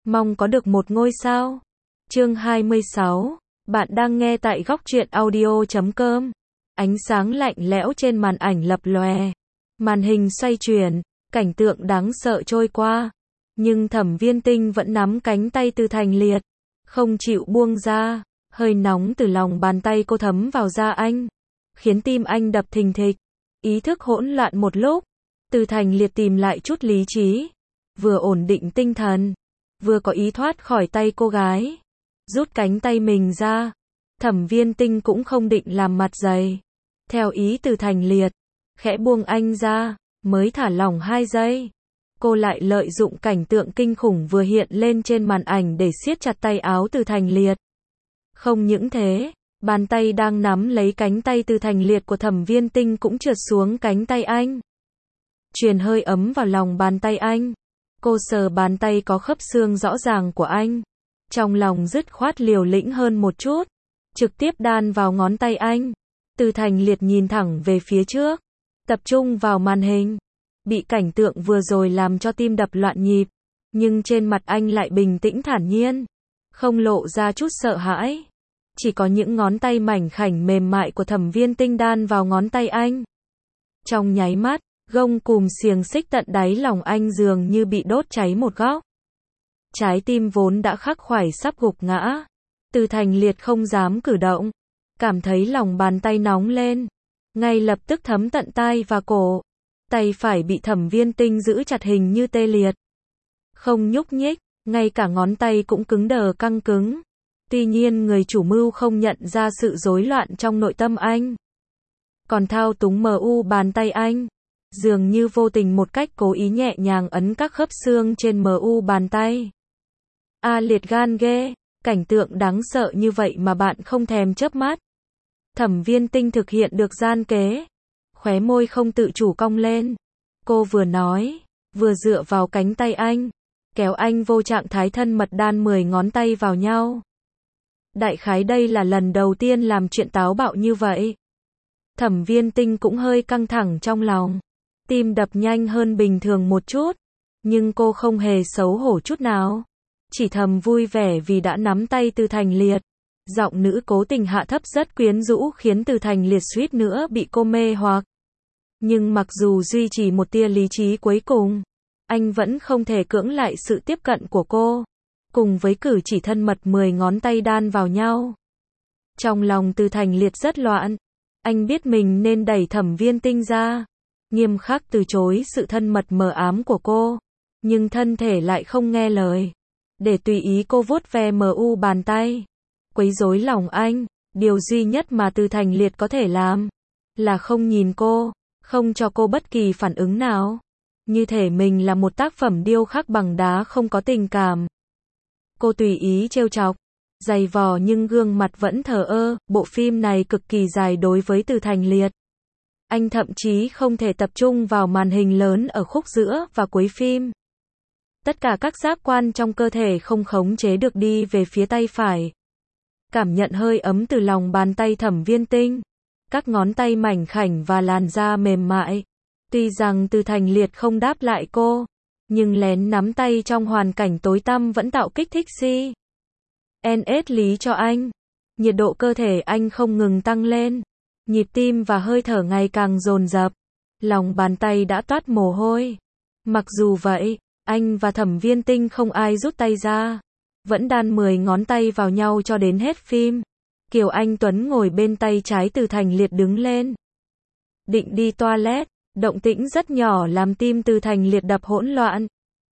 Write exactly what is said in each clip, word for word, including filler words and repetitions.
Mong có được một ngôi sao. Chương hai mươi sáu. Bạn đang nghe tại góc truyện audio chấm com. Ánh sáng lạnh lẽo trên màn ảnh lập lòe. Màn hình xoay chuyển, cảnh tượng đáng sợ trôi qua. Nhưng Thẩm Viên Tinh vẫn nắm cánh tay Từ Thành Liệt, không chịu buông ra. Hơi nóng từ lòng bàn tay cô thấm vào da anh, khiến tim anh đập thình thịch. Ý thức hỗn loạn một lúc, Từ Thành Liệt tìm lại chút lý trí, vừa ổn định tinh thần, vừa có ý thoát khỏi tay cô gái. Rút cánh tay mình ra, Thẩm Viên Tinh cũng không định làm mặt dày. Theo ý Từ Thành Liệt, khẽ buông anh ra, mới thả lỏng hai giây. Cô lại lợi dụng cảnh tượng kinh khủng vừa hiện lên trên màn ảnh để siết chặt tay áo Từ Thành Liệt. Không những thế, bàn tay đang nắm lấy cánh tay Từ Thành Liệt của Thẩm Viên Tinh cũng trượt xuống cánh tay anh, truyền hơi ấm vào lòng bàn tay anh. Cô sờ bàn tay có khớp xương rõ ràng của anh, trong lòng dứt khoát liều lĩnh hơn một chút, trực tiếp đan vào ngón tay anh. Từ Thành Liệt nhìn thẳng về phía trước, tập trung vào màn hình, bị cảnh tượng vừa rồi làm cho tim đập loạn nhịp, nhưng trên mặt anh lại bình tĩnh thản nhiên, không lộ ra chút sợ hãi. Chỉ có những ngón tay mảnh khảnh mềm mại của Thẩm Viên Tinh đan vào ngón tay anh. Trong nháy mắt, gông cùm xiềng xích tận đáy lòng anh dường như bị đốt cháy một góc. Trái tim vốn đã khắc khoải sắp gục ngã. Từ Thành Liệt không dám cử động, cảm thấy lòng bàn tay nóng lên, ngay lập tức thấm tận tai và cổ. Tay phải bị Thẩm Viên Tinh giữ chặt hình như tê liệt, không nhúc nhích, ngay cả ngón tay cũng cứng đờ căng cứng. Tuy nhiên người chủ mưu không nhận ra sự rối loạn trong nội tâm anh, còn thao túng mờ u bàn tay anh, dường như vô tình một cách cố ý nhẹ nhàng ấn các khớp xương trên mờ u bàn tay. A liệt gan ghê, cảnh tượng đáng sợ như vậy mà bạn không thèm chớp mắt. Thẩm Viên Tinh thực hiện được gian kế, khóe môi không tự chủ cong lên. Cô vừa nói, vừa dựa vào cánh tay anh, kéo anh vô trạng thái thân mật đan mười ngón tay vào nhau. Đại khái đây là lần đầu tiên làm chuyện táo bạo như vậy. Thẩm Viên Tinh cũng hơi căng thẳng trong lòng, tim đập nhanh hơn bình thường một chút, nhưng cô không hề xấu hổ chút nào, chỉ thầm vui vẻ vì đã nắm tay Từ Thành Liệt. Giọng nữ cố tình hạ thấp rất quyến rũ khiến Từ Thành Liệt suýt nữa bị cô mê hoặc. Nhưng mặc dù duy trì một tia lý trí cuối cùng, anh vẫn không thể cưỡng lại sự tiếp cận của cô. Cùng với cử chỉ thân mật mười ngón tay đan vào nhau, trong lòng Từ Thành Liệt rất loạn. Anh biết mình nên đẩy Thẩm Viên Tinh ra, nghiêm khắc từ chối sự thân mật mờ ám của cô, nhưng thân thể lại không nghe lời, để tùy ý cô vuốt ve mờ u bàn tay, quấy rối lòng anh. Điều duy nhất mà Từ Thành Liệt có thể làm là không nhìn cô, không cho cô bất kỳ phản ứng nào, như thể mình là một tác phẩm điêu khắc bằng đá không có tình cảm. Cô tùy ý trêu chọc, giày vò nhưng gương mặt vẫn thờ ơ. Bộ phim này cực kỳ dài đối với Từ Thành Liệt. Anh thậm chí không thể tập trung vào màn hình lớn ở khúc giữa và cuối phim. Tất cả các giác quan trong cơ thể không khống chế được đi về phía tay phải. Cảm nhận hơi ấm từ lòng bàn tay Thẩm Viên Tinh, các ngón tay mảnh khảnh và làn da mềm mại. Tuy rằng Từ Thành Liệt không đáp lại cô, nhưng lén nắm tay trong hoàn cảnh tối tăm vẫn tạo kích thích si. en ét lý cho anh. Nhiệt độ cơ thể anh không ngừng tăng lên, nhịp tim và hơi thở ngày càng dồn dập, lòng bàn tay đã toát mồ hôi. Mặc dù vậy, anh và Thẩm Viên Tinh không ai rút tay ra, vẫn đan mười ngón tay vào nhau cho đến hết phim. Kiều Anh Tuấn ngồi bên tay trái Từ Thành Liệt đứng lên, định đi toilet. Động tĩnh rất nhỏ làm tim Từ Thành Liệt đập hỗn loạn.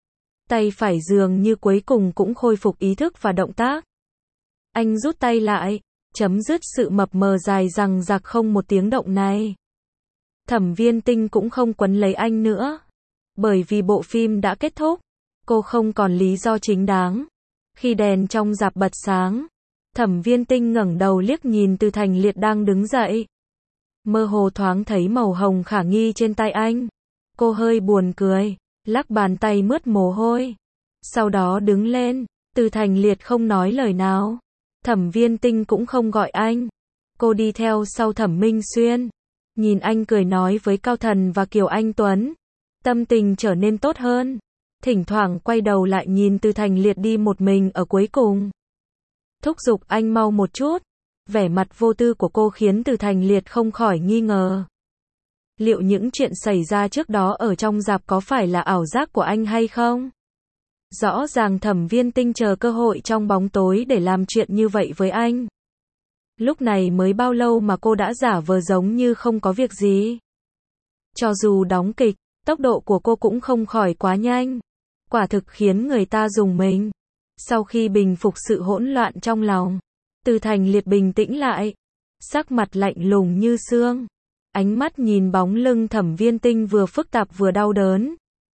Tay phải dường như cuối cùng cũng khôi phục ý thức và động tác. Anh rút tay lại, chấm dứt sự mập mờ dài dằng dặc không một tiếng động này. Thẩm Viên Tinh cũng không quấn lấy anh nữa, bởi vì bộ phim đã kết thúc. Cô không còn lý do chính đáng. Khi đèn trong rạp bật sáng, Thẩm Viên Tinh ngẩng đầu liếc nhìn Từ Thành Liệt đang đứng dậy. Mơ hồ thoáng thấy màu hồng khả nghi trên tay anh. Cô hơi buồn cười, lắc bàn tay mướt mồ hôi. Sau đó đứng lên. Từ Thành Liệt không nói lời nào. Thẩm Viên Tinh cũng không gọi anh. Cô đi theo sau Thẩm Minh Xuyên, nhìn anh cười nói với Cao Thần và Kiều Anh Tuấn. Tâm tình trở nên tốt hơn. thỉnh thoảng quay đầu lại nhìn Từ Thành Liệt đi một mình ở cuối cùng. Thúc giục anh mau một chút. Vẻ mặt vô tư của cô khiến Từ Thành Liệt không khỏi nghi ngờ. Liệu những chuyện xảy ra trước đó ở trong rạp có phải là ảo giác của anh hay không? Rõ ràng Thẩm Viên Tinh chờ cơ hội trong bóng tối để làm chuyện như vậy với anh. Lúc này mới bao lâu mà cô đã giả vờ giống như không có việc gì. Cho dù đóng kịch, tốc độ của cô cũng không khỏi quá nhanh. Quả thực khiến người ta rùng mình. Sau khi bình phục sự hỗn loạn trong lòng, Từ Thành Liệt bình tĩnh lại. Sắc mặt lạnh lùng như xương. Ánh mắt nhìn bóng lưng Thẩm Viên Tinh vừa phức tạp vừa đau đớn.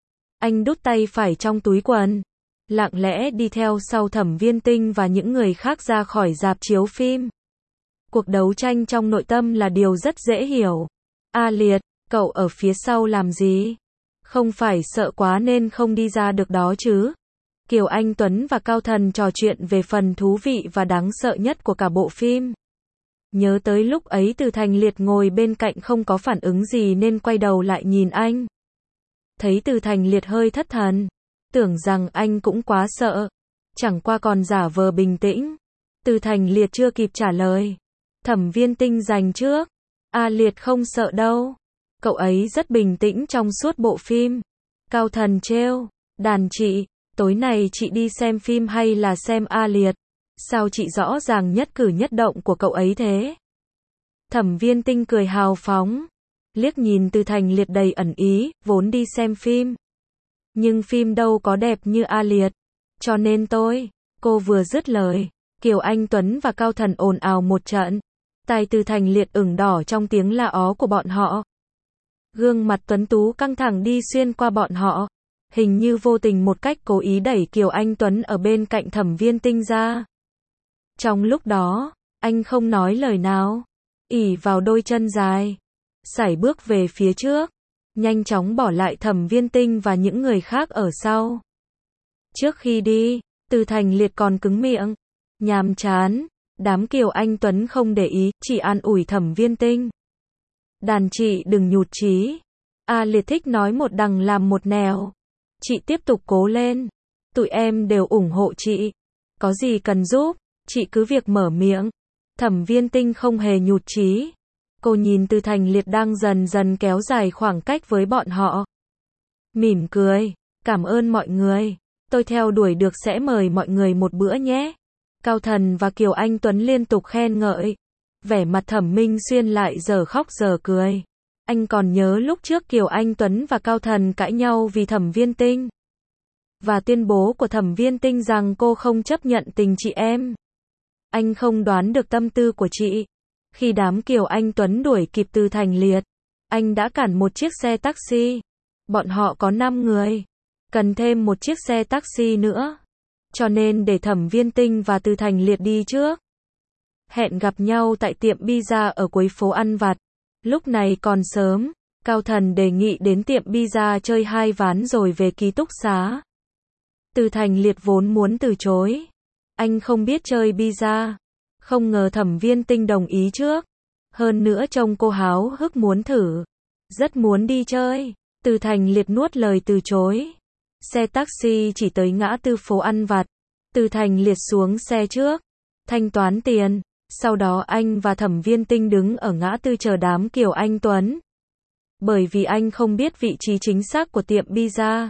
Anh đút tay phải trong túi quần, lặng lẽ đi theo sau Thẩm Viên Tinh và những người khác ra khỏi rạp chiếu phim. Cuộc đấu tranh trong nội tâm là điều rất dễ hiểu. A Liệt, cậu ở phía sau làm gì? Không phải sợ quá nên không đi ra được đó chứ? Kiều Anh Tuấn và Cao Thần trò chuyện về phần thú vị và đáng sợ nhất của cả bộ phim. Nhớ tới lúc ấy Từ Thành Liệt ngồi bên cạnh không có phản ứng gì nên quay đầu lại nhìn anh. Thấy Từ Thành Liệt hơi thất thần, tưởng rằng anh cũng quá sợ, chẳng qua còn giả vờ bình tĩnh. Từ Thành Liệt chưa kịp trả lời, Thẩm Viên Tinh giành trước. A Liệt không sợ đâu, cậu ấy rất bình tĩnh trong suốt bộ phim. Cao Thần trêu, đàn chị, tối nay chị đi xem phim hay là xem A Liệt? Sao chị rõ ràng nhất cử nhất động của cậu ấy thế? Thẩm Viên Tinh cười hào phóng, liếc nhìn Từ Thành Liệt đầy ẩn ý, vốn đi xem phim. Nhưng phim đâu có đẹp như A Liệt, cho nên tôi, cô vừa dứt lời, Kiều Anh Tuấn và Cao Thần ồn ào một trận. Tai Từ Thành Liệt ửng đỏ trong tiếng la ó của bọn họ. Gương mặt tuấn tú căng thẳng đi xuyên qua bọn họ, hình như vô tình một cách cố ý đẩy Kiều Anh Tuấn ở bên cạnh Thẩm Viên Tinh ra. Trong lúc đó, anh không nói lời nào, ỷ vào đôi chân dài, sải bước về phía trước, nhanh chóng bỏ lại Thẩm Viên Tinh và những người khác ở sau. Trước khi đi, Từ Thành Liệt còn cứng miệng, nhàm chán, đám Kiều Anh Tuấn không để ý, chỉ an ủi Thẩm Viên Tinh. Đàn chị đừng nhụt chí, A Liệt thích nói một đằng làm một nẻo. Chị tiếp tục cố lên, tụi em đều ủng hộ chị, có gì cần giúp, chị cứ việc mở miệng. Thẩm Viên Tinh không hề nhụt chí. Cô nhìn Từ Thành Liệt đang dần dần kéo dài khoảng cách với bọn họ. Mỉm cười, cảm ơn mọi người, tôi theo đuổi được sẽ mời mọi người một bữa nhé. Cao Thần và Kiều Anh Tuấn liên tục khen ngợi. Vẻ mặt Thẩm Minh Xuyên lại giờ khóc giờ cười. Anh còn nhớ lúc trước Kiều Anh Tuấn và Cao Thần cãi nhau vì Thẩm Viên Tinh. Và tuyên bố của Thẩm Viên Tinh rằng cô không chấp nhận tình chị em. Anh không đoán được tâm tư của chị. Khi đám Kiều Anh Tuấn đuổi kịp Từ Thành Liệt, anh đã cản một chiếc xe taxi. Bọn họ có năm người, cần thêm một chiếc xe taxi nữa. Cho nên để Thẩm Viên Tinh và Từ Thành Liệt đi trước. Hẹn gặp nhau tại tiệm pizza ở cuối phố ăn vặt. Lúc này còn sớm, Cao Thần đề nghị đến tiệm pizza chơi hai ván rồi về ký túc xá. Từ Thành Liệt vốn muốn từ chối. Anh không biết chơi pizza. Không ngờ Thẩm Viên Tinh đồng ý trước. Hơn nữa trông cô háo hức muốn thử. Rất muốn đi chơi. Từ Thành Liệt nuốt lời từ chối. Xe taxi chỉ tới ngã tư phố ăn vặt. Từ Thành Liệt xuống xe trước, thanh toán tiền. Sau đó anh và Thẩm Viên Tinh đứng ở ngã tư chờ đám Kiều Anh Tuấn. Bởi vì anh không biết vị trí chính xác của tiệm pizza.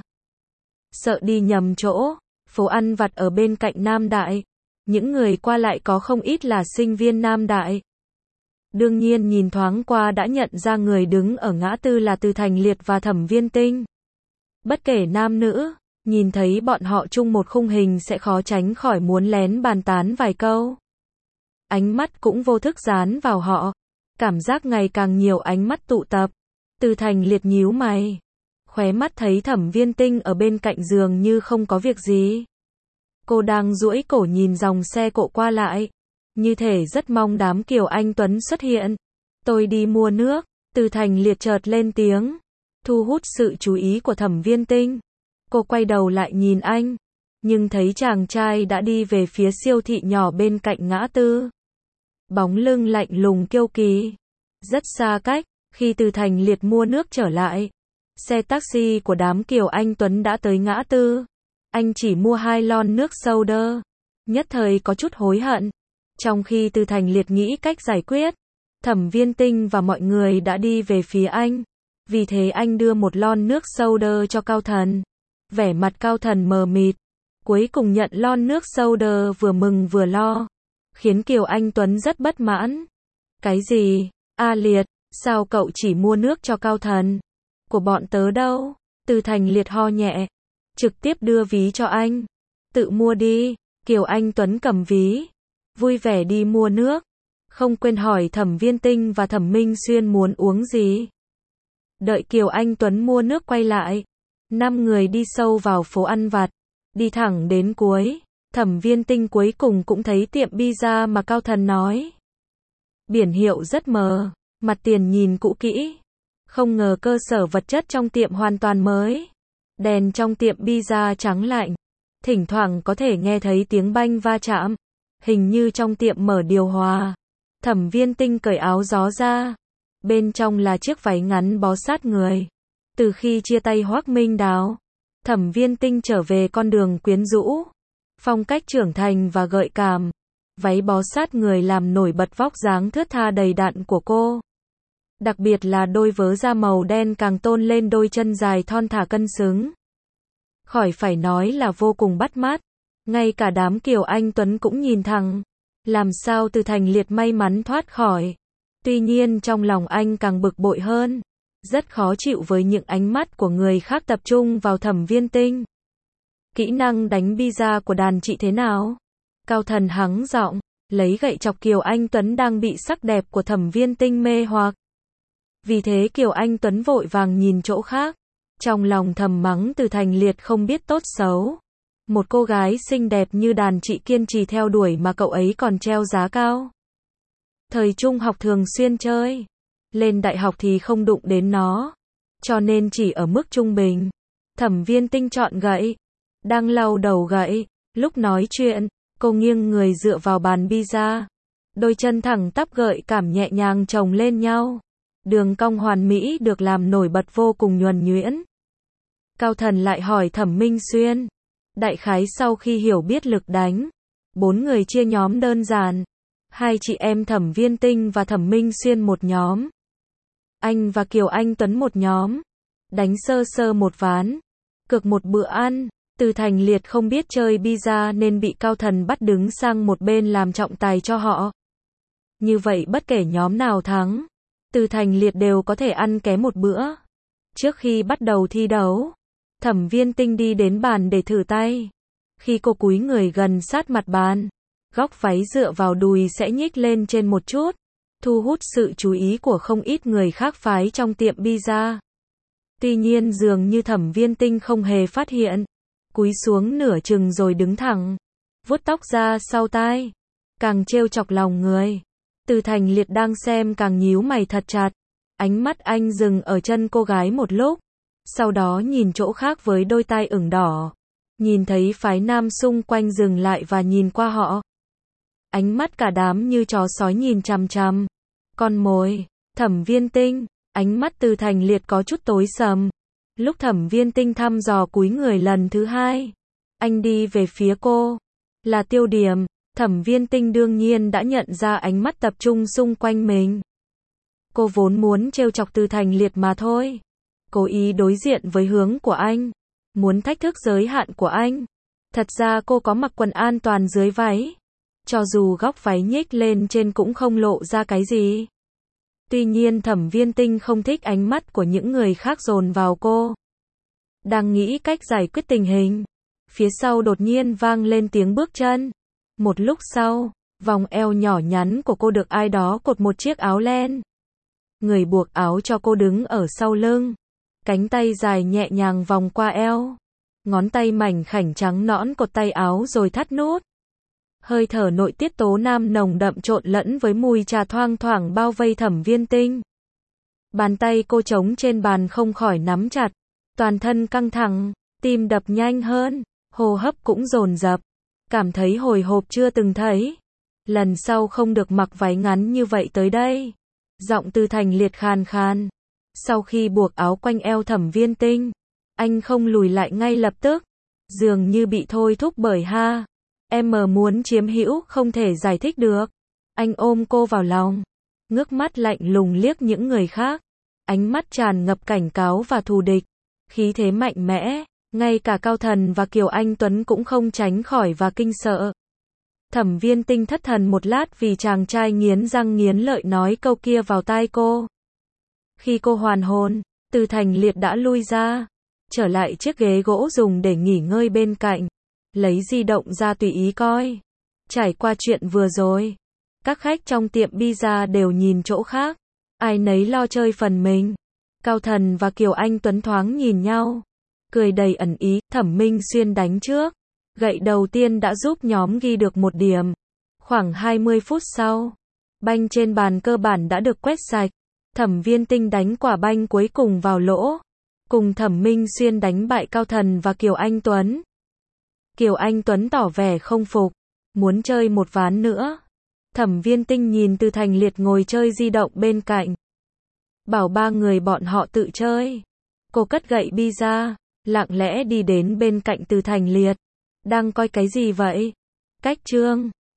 Sợ đi nhầm chỗ, phố ăn vặt ở bên cạnh Nam Đại. Những người qua lại có không ít là sinh viên Nam Đại. Đương nhiên nhìn thoáng qua đã nhận ra người đứng ở ngã tư là Từ Thành Liệt và Thẩm Viên Tinh. Bất kể nam nữ, nhìn thấy bọn họ chung một khung hình sẽ khó tránh khỏi muốn lén bàn tán vài câu. Ánh mắt cũng vô thức dán vào họ. Cảm giác ngày càng nhiều ánh mắt tụ tập. Từ Thành Liệt nhíu mày. Khóe mắt thấy Thẩm Viên Tinh ở bên cạnh giường như không có việc gì. Cô đang duỗi cổ nhìn dòng xe cộ qua lại. Như thể rất mong đám Kiều Anh Tuấn xuất hiện. Tôi đi mua nước. Từ Thành Liệt chợt lên tiếng. Thu hút sự chú ý của Thẩm Viên Tinh. Cô quay đầu lại nhìn anh. Nhưng thấy chàng trai đã đi về phía siêu thị nhỏ bên cạnh ngã tư. Bóng lưng lạnh lùng kiêu kỳ. Rất xa cách, khi Từ Thành Liệt mua nước trở lại. Xe taxi của đám Kiều Anh Tuấn đã tới ngã tư. Anh chỉ mua hai lon nước soda. Nhất thời có chút hối hận. Trong khi Từ Thành Liệt nghĩ cách giải quyết, Thẩm Viên Tinh và mọi người đã đi về phía anh. Vì thế anh đưa một lon nước soda cho Cao Thần. Vẻ mặt Cao Thần mờ mịt. Cuối cùng nhận lon nước soda, vừa mừng vừa lo. Khiến Kiều Anh Tuấn rất bất mãn. Cái gì? A Liệt, sao cậu chỉ mua nước cho Cao Thần? Của bọn tớ đâu? Từ Thành Liệt ho nhẹ. Trực tiếp đưa ví cho anh. Tự mua đi. Kiều Anh Tuấn cầm ví. Vui vẻ đi mua nước. Không quên hỏi Thẩm Viên Tinh và Thẩm Minh Xuyên muốn uống gì. Đợi Kiều Anh Tuấn mua nước quay lại. Năm người đi sâu vào phố ăn vặt. Đi thẳng đến cuối. Thẩm Viên Tinh cuối cùng cũng thấy tiệm pizza mà Cao Thần nói. Biển hiệu rất mờ. Mặt tiền nhìn cũ kỹ. Không ngờ cơ sở vật chất trong tiệm hoàn toàn mới. Đèn trong tiệm pizza trắng lạnh. Thỉnh thoảng có thể nghe thấy tiếng banh va chạm. Hình như trong tiệm mở điều hòa. Thẩm Viên Tinh cởi áo gió ra. Bên trong là chiếc váy ngắn bó sát người. Từ khi chia tay Hoắc Minh Đào, Thẩm Viên Tinh trở về con đường quyến rũ. Phong cách trưởng thành và gợi cảm. Váy bó sát người làm nổi bật vóc dáng thướt tha đầy đặn của cô. Đặc biệt là đôi vớ da màu đen càng tôn lên đôi chân dài thon thả cân xứng. Khỏi phải nói là vô cùng bắt mắt. Ngay cả đám Kiều Anh Tuấn cũng nhìn thẳng. Làm sao Từ Thành Liệt may mắn thoát khỏi. Tuy nhiên trong lòng anh càng bực bội hơn. Rất khó chịu với những ánh mắt của người khác tập trung vào Thẩm Viên Tinh. Kỹ năng đánh pizza của đàn chị thế nào? Cao Thần hắng giọng, lấy gậy chọc Kiều Anh Tuấn đang bị sắc đẹp của Thẩm Viên Tinh mê hoặc. Vì thế Kiều Anh Tuấn vội vàng nhìn chỗ khác. Trong lòng thầm mắng Từ Thành Liệt không biết tốt xấu. Một cô gái xinh đẹp như đàn chị kiên trì theo đuổi mà cậu ấy còn treo giá cao. Thời trung học thường xuyên chơi. Lên đại học thì không đụng đến nó. Cho nên chỉ ở mức trung bình. Thẩm Viên Tinh chọn gậy. Đang lau đầu gậy. Lúc nói chuyện, cô nghiêng người dựa vào bàn pizza. Đôi chân thẳng tắp gợi cảm nhẹ nhàng chồng lên nhau. Đường cong hoàn mỹ được làm nổi bật vô cùng nhuần nhuyễn. Cao Thần lại hỏi Thẩm Minh Xuyên. Đại khái sau khi hiểu biết lực đánh, bốn người chia nhóm đơn giản. Hai chị em Thẩm Viên Tinh và Thẩm Minh Xuyên một nhóm. Anh và Kiều Anh Tuấn một nhóm. Đánh sơ sơ một ván. Cược một bữa ăn. Từ Thành Liệt không biết chơi pizza nên bị Cao Thần bắt đứng sang một bên làm trọng tài cho họ. Như vậy bất kể nhóm nào thắng, Từ Thành Liệt đều có thể ăn ké một bữa. Trước khi bắt đầu thi đấu, Thẩm Viên Tinh đi đến bàn để thử tay. Khi cô cúi người gần sát mặt bàn, góc váy dựa vào đùi sẽ nhích lên trên một chút, thu hút sự chú ý của không ít người khác phái trong tiệm pizza. Tuy nhiên dường như Thẩm Viên Tinh không hề phát hiện, cúi xuống nửa chừng rồi đứng thẳng, vuốt tóc ra sau tai, càng trêu chọc lòng người. Từ Thành Liệt đang xem càng nhíu mày thật chặt, ánh mắt anh dừng ở chân cô gái một lúc, sau đó nhìn chỗ khác với đôi tai ửng đỏ. Nhìn thấy phái nam xung quanh dừng lại và nhìn qua họ. Ánh mắt cả đám như chó sói nhìn chằm chằm. Con mồi, Thẩm Viên Tinh, ánh mắt Từ Thành Liệt có chút tối sầm. Lúc Thẩm Viên Tinh thăm dò cúi người lần thứ hai, anh đi về phía cô, là tiêu điểm. Thẩm Viên Tinh đương nhiên đã nhận ra ánh mắt tập trung xung quanh mình. Cô vốn muốn trêu chọc Từ Thành Liệt mà thôi. Cố ý đối diện với hướng của anh. Muốn thách thức giới hạn của anh. Thật ra cô có mặc quần an toàn dưới váy. Cho dù góc váy nhích lên trên cũng không lộ ra cái gì. Tuy nhiên Thẩm Viên Tinh không thích ánh mắt của những người khác dồn vào cô. Đang nghĩ cách giải quyết tình hình. Phía sau đột nhiên vang lên tiếng bước chân. Một lúc sau, vòng eo nhỏ nhắn của cô được ai đó cột một chiếc áo len. Người buộc áo cho cô đứng ở sau lưng. Cánh tay dài nhẹ nhàng vòng qua eo. Ngón tay mảnh khảnh trắng nõn cột tay áo rồi thắt nút. Hơi thở nội tiết tố nam nồng đậm trộn lẫn với mùi trà thoang thoảng bao vây Thẩm Viên Tinh. Bàn tay cô trống trên bàn không khỏi nắm chặt. Toàn thân căng thẳng, tim đập nhanh hơn, hô hấp cũng dồn dập. Cảm thấy hồi hộp chưa từng thấy. Lần sau không được mặc váy ngắn như vậy tới đây. Giọng Từ Thành Liệt khàn khàn. Sau khi buộc áo quanh eo Thẩm Viên Tinh, anh không lùi lại ngay lập tức, dường như bị thôi thúc bởi ha. Em muốn chiếm hữu không thể giải thích được. Anh ôm cô vào lòng, ngước mắt lạnh lùng liếc những người khác, ánh mắt tràn ngập cảnh cáo và thù địch, khí thế mạnh mẽ, ngay cả Cao Thần và Kiều Anh Tuấn cũng không tránh khỏi và kinh sợ. Thẩm Viên Tinh thất thần một lát vì chàng trai nghiến răng nghiến lợi nói câu kia vào tai cô. Khi cô hoàn hồn, Từ Thành Liệt đã lui ra, trở lại chiếc ghế gỗ dùng để nghỉ ngơi bên cạnh, lấy di động ra tùy ý coi. Trải qua chuyện vừa rồi, các khách trong tiệm pizza đều nhìn chỗ khác, ai nấy lo chơi phần mình. Cao Thần và Kiều Anh Tuấn thoáng nhìn nhau, cười đầy ẩn ý. Thẩm Minh Xuyên đánh trước, gậy đầu tiên đã giúp nhóm ghi được một điểm. Khoảng hai mươi phút sau, banh trên bàn cơ bản đã được quét sạch. Thẩm Viên Tinh đánh quả banh cuối cùng vào lỗ, cùng Thẩm Minh Xuyên đánh bại Cao Thần và Kiều Anh Tuấn. Kiều Anh Tuấn tỏ vẻ không phục, muốn chơi một ván nữa. Thẩm Viên Tinh nhìn Từ Thành Liệt ngồi chơi di động bên cạnh, bảo ba người bọn họ tự chơi. Cô cất gậy pizza, lặng lẽ đi đến bên cạnh Từ Thành Liệt. Đang coi cái gì vậy? Cách chương